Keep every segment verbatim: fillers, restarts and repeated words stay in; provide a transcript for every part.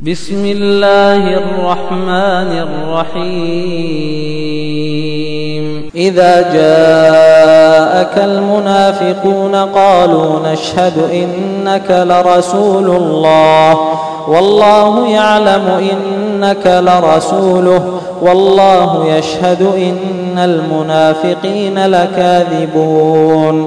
بسم الله الرحمن الرحيم إذا جاءك المنافقون قالوا نشهد إنك لرسول الله والله يعلم إنك لرسوله والله يشهد إن المنافقين لكاذبون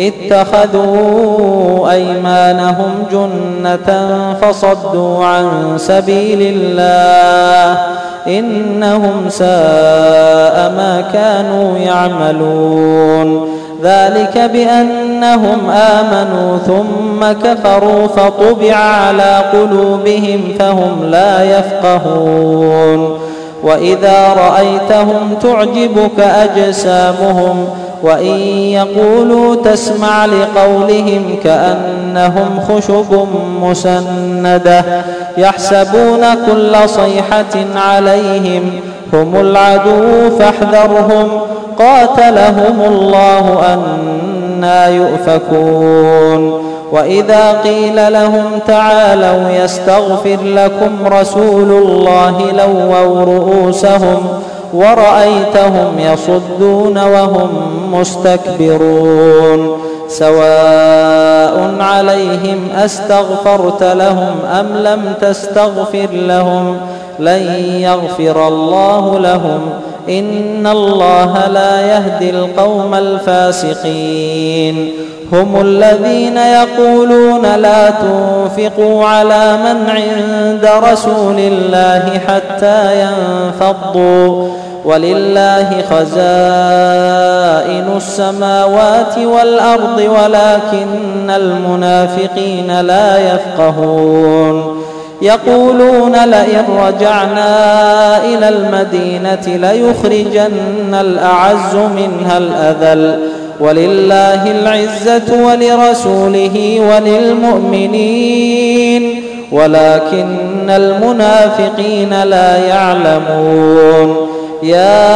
اتخذوا أيمانهم جنة فصدوا عن سبيل الله إنهم ساء ما كانوا يعملون ذلك بأنهم آمنوا ثم كفروا فطبع على قلوبهم فهم لا يفقهون وإذا رأيتهم تعجبك أجسامهم وإن يقولوا تسمع لقولهم كأنهم خشب مسندة يحسبون كل صيحة عليهم هم العدو فاحذرهم قاتلهم الله أنى يؤفكون وإذا قيل لهم تعالوا يستغفر لكم رسول الله لووا رؤوسهم ورأيتهم يصدون وهم مستكبرون سواء عليهم أستغفرت لهم أم لم تستغفر لهم لن يغفر الله لهم إن الله لا يهدي القوم الفاسقين هم الذين يقولون لا تنفقوا على من عند رسول الله حتى ينفضوا ولله خزائن السماوات والأرض ولكن المنافقين لا يفقهون يقولون لئن رجعنا إلى المدينة ليخرجن الأعز منها الأذل ولله العزة ولرسوله وللمؤمنين ولكن المنافقين لا يعلمون يا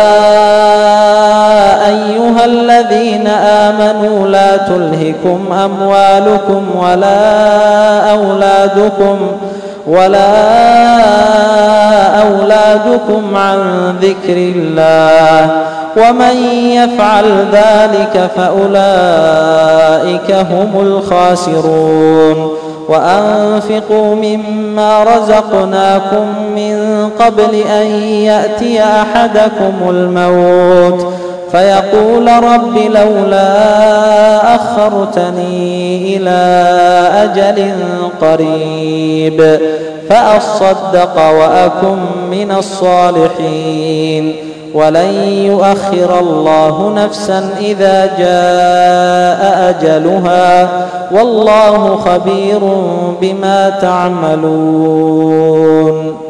أيها الذين آمنوا لا تلهكم أموالكم ولا أولادكم ولا أولادكم عن ذكر الله ومن يفعل ذلك فأولئك هم الخاسرون وأنفقوا مما رزقناكم من قبل أن يأتي أحدكم الموت فيقول رب لولا أخرتني إلى أجل قريب فأصدق وأكن من الصالحين ولن يؤخر الله نفسا إذا جاء أجلها والله خبير بما تعملون.